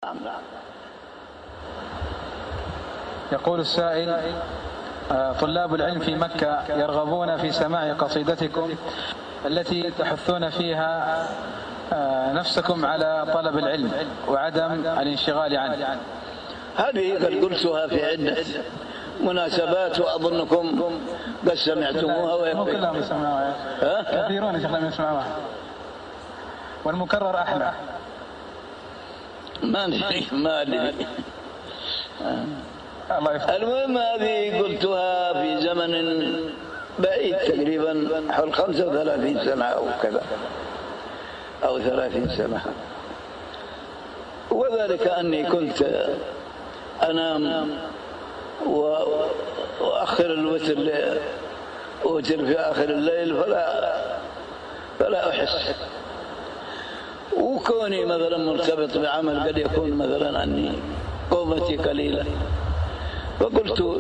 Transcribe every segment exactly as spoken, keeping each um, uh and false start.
يقول السائل: طلاب العلم في مكة يرغبون في سماع قصيدتكم التي تحثون فيها نفسكم على طلب العلم وعدم الانشغال عنه. هذه قد قلتها في عدة مناسبات وأظنكم قد سمعتموها. مو كلهم يسمعوها، كثيرون يا شيخ لم يسمعوها، والمكرر أحلى. ما أدري ما أدري المهم هذه قلتها في زمن بعيد تقريبا حول خمسة وثلاثين سنة أو كذا أو ثلاثين سنة، وذلك أني كنت أنام وأخر الوتر أوتر في آخر الليل فلا فلا أحس، وكوني مثلا مرتبط بعمل قد يكون مثلا أني قومتي قليلة، فقلت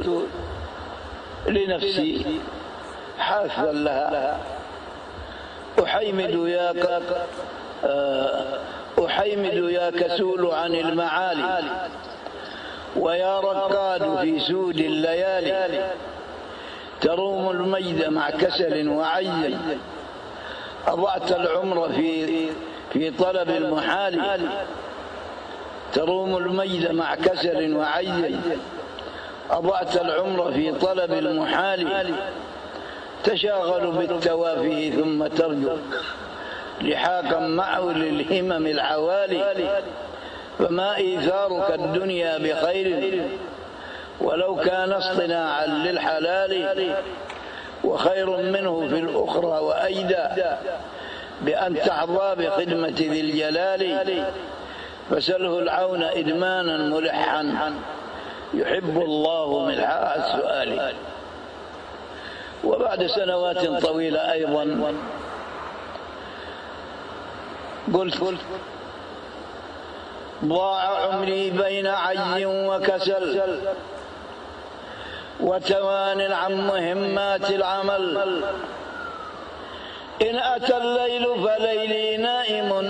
لنفسي حافظا لها: أحيمد ياك أحيمد يا كسول عن المعالي، ويا ركاد في سود الليالي، تروم المجد مع كسل وعي، أضعت العمر في في طلب المحال، تروم المجد مع كسل وعي، أضعت العمر في طلب المحال، تشاغل بالتوافه ثم ترجو لحاقا معه للهمم العوالي، فما إيثارك الدنيا بخير ولو كان اصطناعا للحلال، وخير منه في الأخرى وأيدى بأن تحظى بخدمة ذي الجلال، فسله العون إدمانا ملحا يحب الله ملحاء السؤال. وبعد سنوات طويلة أيضا قلت: ضاع عمري بين عجز وكسل وتوان عن مهمات العمل، إن أتى الليل فليلي نائم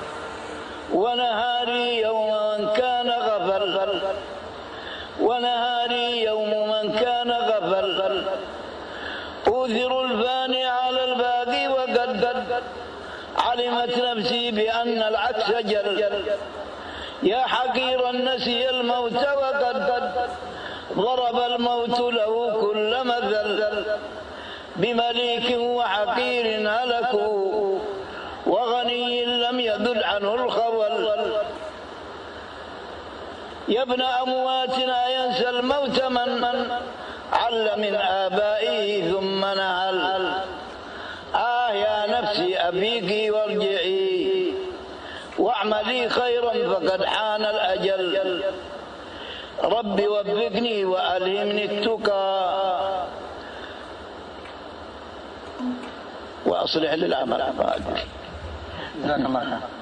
ونهاري يوم من كان غفل، ونهاري يوم من كان غفل، أوثر الفاني على الباقي وقد علمت نفسي بأن العكس جل، يا حقيرا نسي الموت وقد ضرب الموت له كل مثل، بمليك وحقير هلكوا وغني لم يذل عنه الخول، يا ابن أمواتنا ينسى الموت من عل من آبائه ثم نهل، آه يا نفسي أبيك وارجعي واعملي خيرا فقد حان الأجل، ربي وفقني وألهمني التقى وأصلح للعمل. جزاك الله خير.